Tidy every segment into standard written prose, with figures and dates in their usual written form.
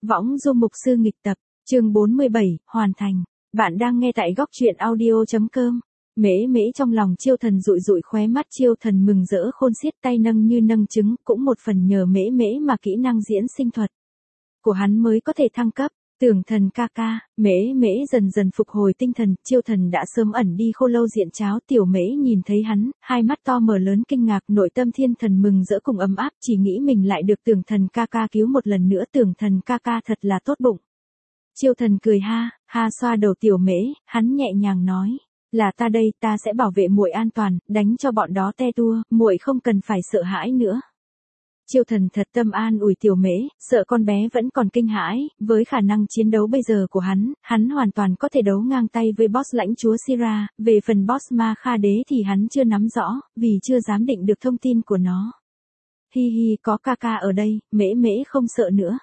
Võng Du mục sư nghịch tập, chương 47, hoàn thành. Bạn đang nghe tại góc truyện audio.com. Mễ mễ trong lòng Chiêu Thần dụi dụi khóe mắt, Chiêu Thần mừng rỡ khôn xiết, tay nâng như nâng trứng, cũng một phần nhờ mễ mễ mà kỹ năng diễn sinh thuật của hắn mới có thể thăng cấp. Tưởng Thần ca ca, mễ mễ dần dần phục hồi tinh thần, Chiêu Thần đã sớm ẩn đi khô lâu diện cháo, tiểu mễ nhìn thấy hắn, hai mắt to mở lớn kinh ngạc, nội tâm thiên thần mừng rỡ cùng ấm áp, chỉ nghĩ mình lại được Tưởng Thần ca ca cứu một lần nữa, Tưởng Thần ca ca thật là tốt bụng. Chiêu Thần cười ha, ha xoa đầu tiểu mễ, hắn nhẹ nhàng nói, là ta đây, ta sẽ bảo vệ muội an toàn, đánh cho bọn đó te tua, muội không cần phải sợ hãi nữa. Chiêu Thần thật tâm an ủi tiểu mễ, sợ con bé vẫn còn kinh hãi, với khả năng chiến đấu bây giờ của hắn hoàn toàn có thể đấu ngang tay với boss lãnh chúa Sira, về phần boss Ma Kha Đế thì hắn chưa nắm rõ, vì chưa dám định được thông tin của nó. Hi hi, có ca ca ở đây, mễ mễ không sợ nữa.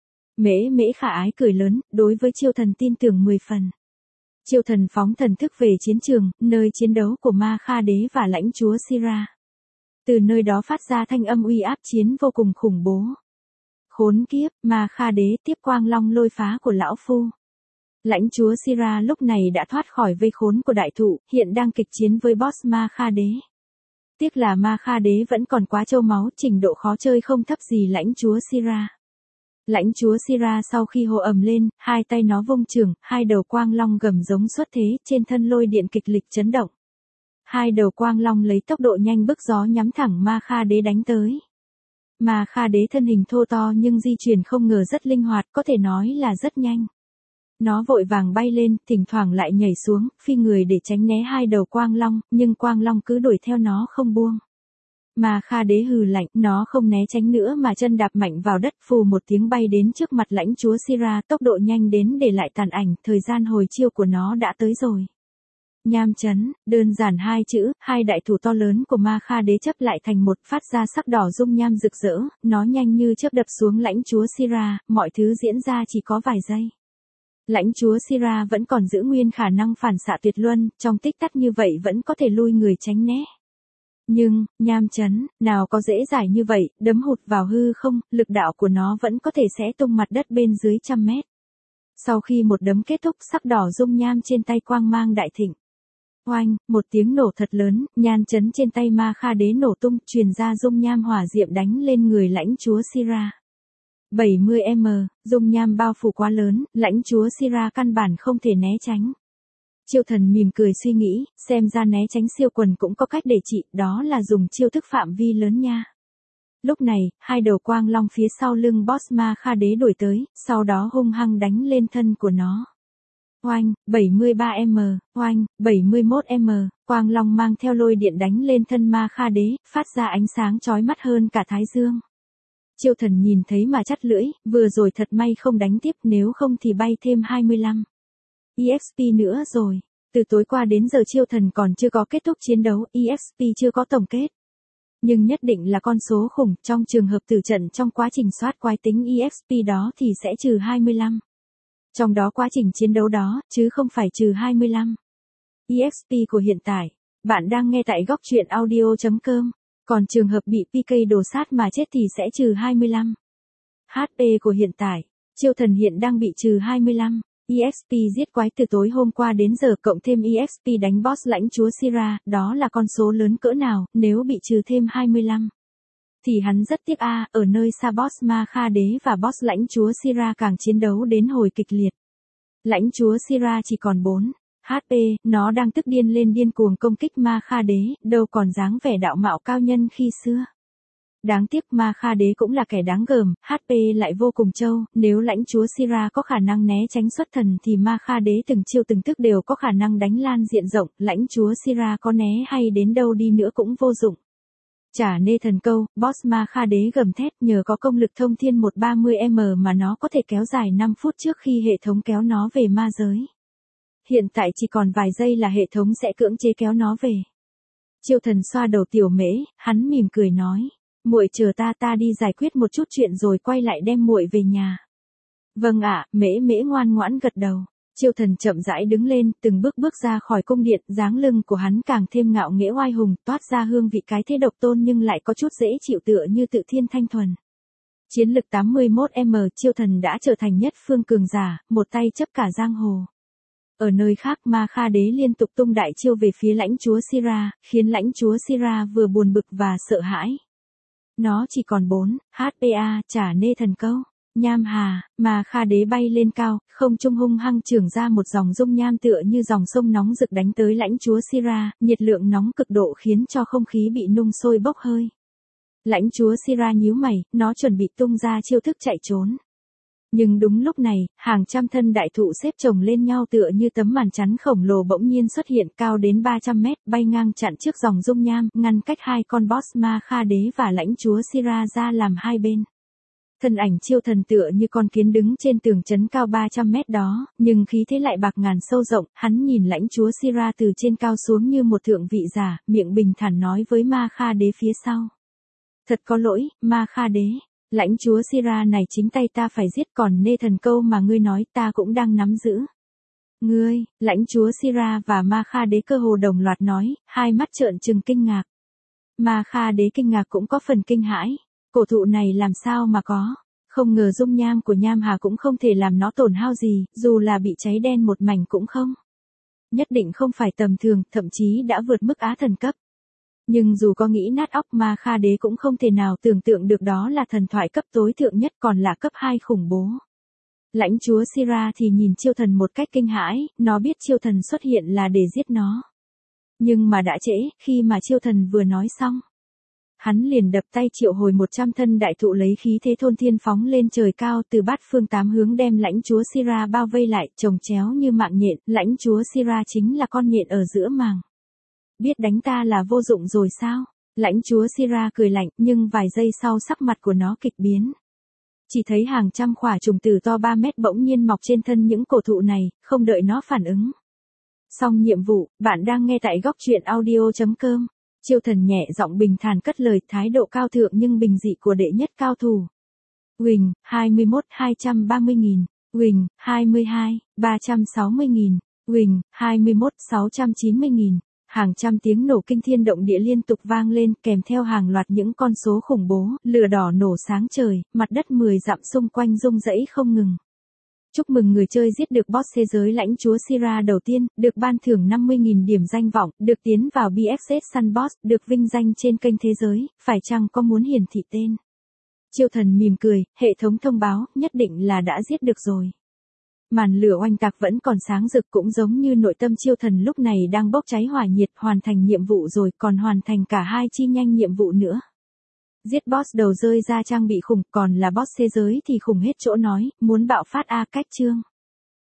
Mễ mễ khả ái cười lớn, đối với Chiêu Thần tin tưởng 10 phần. Chiêu Thần phóng thần thức về chiến trường, nơi chiến đấu của Ma Kha Đế và lãnh chúa Sira. Từ nơi đó phát ra thanh âm uy áp chiến vô cùng khủng bố. Khốn kiếp, Ma Kha Đế tiếp quang long lôi phá của lão phu. Lãnh chúa Sira lúc này đã thoát khỏi vây khốn của đại thụ, hiện đang kịch chiến với boss Ma Kha Đế. Tiếc là Ma Kha Đế vẫn còn quá trâu máu, trình độ khó chơi không thấp gì lãnh chúa Sira. Lãnh chúa Sira sau khi hô ầm lên, hai tay nó vung trường, hai đầu quang long gầm giống xuất thế, trên thân lôi điện kịch liệt chấn động. Hai đầu quang long lấy tốc độ nhanh bức gió nhắm thẳng Ma Kha Đế đánh tới. Ma Kha Đế thân hình thô to nhưng di chuyển không ngờ rất linh hoạt, có thể nói là rất nhanh. Nó vội vàng bay lên, thỉnh thoảng lại nhảy xuống, phi người để tránh né hai đầu quang long, nhưng quang long cứ đuổi theo nó không buông. Ma Kha Đế hừ lạnh, nó không né tránh nữa mà chân đạp mạnh vào đất, phù một tiếng bay đến trước mặt lãnh chúa Sira, tốc độ nhanh đến để lại tàn ảnh, thời gian hồi chiêu của nó đã tới rồi. Nham chấn, đơn giản hai chữ, hai đại thủ to lớn của Ma Kha Đế chấp lại thành một, phát ra sắc đỏ dung nham rực rỡ, nó nhanh như chớp đập xuống lãnh chúa Sira, mọi thứ diễn ra chỉ có vài giây. Lãnh chúa Sira vẫn còn giữ nguyên khả năng phản xạ tuyệt luân, trong tích tắc như vậy vẫn có thể lui người tránh né. Nhưng, nham chấn, nào có dễ dãi như vậy, đấm hụt vào hư không, lực đạo của nó vẫn có thể xé tung mặt đất bên dưới 100 mét. Sau khi một đấm kết thúc, sắc đỏ dung nham trên tay quang mang đại thịnh. Oanh, một tiếng nổ thật lớn, nham chấn trên tay Ma Kha Đế nổ tung, truyền ra dung nham hỏa diệm đánh lên người lãnh chúa Sira. 70m, dung nham bao phủ quá lớn, lãnh chúa Sira căn bản không thể né tránh. Chiêu Thần mỉm cười suy nghĩ, xem ra né tránh siêu quần cũng có cách để trị, đó là dùng chiêu thức phạm vi lớn nha. Lúc này, hai đầu quang long phía sau lưng boss Ma Kha Đế đuổi tới, sau đó hung hăng đánh lên thân của nó. Oanh, 73m, oanh, 71m, quang long mang theo lôi điện đánh lên thân Ma Kha Đế, phát ra ánh sáng chói mắt hơn cả thái dương. Chiêu Thần nhìn thấy mà chắt lưỡi, vừa rồi thật may không đánh tiếp, nếu không thì bay thêm 25 EXP nữa rồi. Từ tối qua đến giờ Chiêu Thần còn chưa có kết thúc chiến đấu, EXP chưa có tổng kết. Nhưng nhất định là con số khủng, trong trường hợp tử trận trong quá trình soát quái tính EXP đó thì sẽ trừ 25. Trong đó quá trình chiến đấu đó, chứ không phải trừ 25. EXP của hiện tại, bạn đang nghe tại góc truyện audio.com. Còn trường hợp bị PK đồ sát mà chết thì sẽ trừ 25. HP của hiện tại, Chiêu Thần hiện đang bị trừ 25. EXP giết quái từ tối hôm qua đến giờ cộng thêm EXP đánh boss lãnh chúa Sira, đó là con số lớn cỡ nào, nếu bị trừ thêm 25. Thì hắn rất tiếc ở nơi xa boss Ma Kha Đế và boss lãnh chúa Sira càng chiến đấu đến hồi kịch liệt. Lãnh chúa Sira chỉ còn 4 HP, nó đang tức điên lên điên cuồng công kích Ma Kha Đế, đâu còn dáng vẻ đạo mạo cao nhân khi xưa. Đáng tiếc Ma Kha Đế cũng là kẻ đáng gờm, HP lại vô cùng trâu, nếu lãnh chúa Sira có khả năng né tránh xuất thần thì Ma Kha Đế từng chiêu từng thức đều có khả năng đánh lan diện rộng, lãnh chúa Sira có né hay đến đâu đi nữa cũng vô dụng. Chả nê thần câu, boss Ma Kha Đế gầm thét, nhờ có công lực thông thiên 130m mà nó có thể kéo dài 5 phút trước khi hệ thống kéo nó về ma giới. Hiện tại chỉ còn vài giây là hệ thống sẽ cưỡng chế kéo nó về. Chiêu Thần xoa đầu tiểu mễ, hắn mỉm cười nói, muội chờ ta đi giải quyết một chút chuyện rồi quay lại đem muội về nhà. Vâng ạ, mễ mễ ngoan ngoãn gật đầu. Chiêu Thần chậm rãi đứng lên, từng bước ra khỏi cung điện, dáng lưng của hắn càng thêm ngạo nghễ oai hùng, toát ra hương vị cái thế độc tôn nhưng lại có chút dễ chịu tựa như tự thiên thanh thuần. Chiến lực 81M, Chiêu Thần đã trở thành nhất phương cường giả, một tay chấp cả giang hồ. Ở nơi khác, Ma Kha Đế liên tục tung đại chiêu về phía lãnh chúa Sira, khiến lãnh chúa Sira vừa buồn bực và sợ hãi. Nó chỉ còn 4 HPA, trả nê thần câu. Nham hà, Ma Kha Đế bay lên cao, không trung hung hăng chưởng ra một dòng dung nham tựa như dòng sông nóng rực đánh tới lãnh chúa Sira, nhiệt lượng nóng cực độ khiến cho không khí bị nung sôi bốc hơi. Lãnh chúa Sira nhíu mày, nó chuẩn bị tung ra chiêu thức chạy trốn. Nhưng đúng lúc này, hàng trăm thân đại thụ xếp chồng lên nhau tựa như tấm màn chắn khổng lồ bỗng nhiên xuất hiện cao đến 300 mét, bay ngang chặn trước dòng dung nham, ngăn cách hai con boss Ma Kha Đế và lãnh chúa Sira ra làm hai bên. Thân ảnh Chiêu Thần tựa như con kiến đứng trên tường trấn cao 300 mét đó, nhưng khí thế lại bạc ngàn sâu rộng, hắn nhìn lãnh chúa Sira từ trên cao xuống như một thượng vị giả, miệng bình thản nói với Ma Kha Đế phía sau. Thật có lỗi, Ma Kha Đế. Lãnh chúa Sira này chính tay ta phải giết, còn nê thần câu mà ngươi nói ta cũng đang nắm giữ. Ngươi, lãnh chúa Sira và Ma Kha Đế cơ hồ đồng loạt nói, hai mắt trợn trừng kinh ngạc. Ma Kha Đế kinh ngạc cũng có phần kinh hãi. Cổ thụ này làm sao mà có? Không ngờ dung nham của Nham Hà cũng không thể làm nó tổn hao gì, dù là bị cháy đen một mảnh cũng không. Nhất định không phải tầm thường, thậm chí đã vượt mức á thần cấp. Nhưng dù có nghĩ nát óc, Ma Kha Đế cũng không thể nào tưởng tượng được đó là thần thoại cấp tối thượng nhất, còn là cấp 2 khủng bố. Lãnh chúa Sira thì nhìn Chiêu Thần một cách kinh hãi, nó biết Chiêu Thần xuất hiện là để giết nó. Nhưng mà đã trễ, khi mà Chiêu Thần vừa nói xong. Hắn liền đập tay triệu hồi 100 thân đại thụ lấy khí thế thôn thiên phóng lên trời cao, từ bát phương tám hướng đem lãnh chúa Sira bao vây lại, chồng chéo như mạng nhện, lãnh chúa Sira chính là con nhện ở giữa màng. Biết đánh ta là vô dụng rồi sao? Lãnh chúa Sira cười lạnh, nhưng vài giây sau sắc mặt của nó kịch biến. Chỉ thấy hàng trăm quả trùng tử to 3 mét bỗng nhiên mọc trên thân những cổ thụ này, không đợi nó phản ứng. Xong nhiệm vụ, bạn đang nghe tại góc truyện audio.com. Chiêu Thần nhẹ giọng bình thản cất lời, thái độ cao thượng nhưng bình dị của đệ nhất cao thủ. Huỳnh, 21, 230.000. Huỳnh, 22, 360.000. Huỳnh, 21, 690.000. Hàng trăm tiếng nổ kinh thiên động địa liên tục vang lên, kèm theo hàng loạt những con số khủng bố, lửa đỏ nổ sáng trời, mặt đất 10 dặm xung quanh rung rẩy không ngừng. Chúc mừng người chơi giết được boss thế giới lãnh chúa Sira đầu tiên, được ban thưởng 50.000 điểm danh vọng, được tiến vào BXS Sun Boss, được vinh danh trên kênh thế giới, phải chăng có muốn hiển thị tên? Chiêu Thần mỉm cười, hệ thống thông báo, nhất định là đã giết được rồi. Màn lửa oanh tạc vẫn còn sáng rực, cũng giống như nội tâm Chiêu Thần lúc này đang bốc cháy hỏa nhiệt, hoàn thành nhiệm vụ rồi, còn hoàn thành cả hai chi nhanh nhiệm vụ nữa. Giết boss đầu rơi ra trang bị khủng, còn là boss thế giới thì khủng hết chỗ nói, muốn bạo phát cách chương.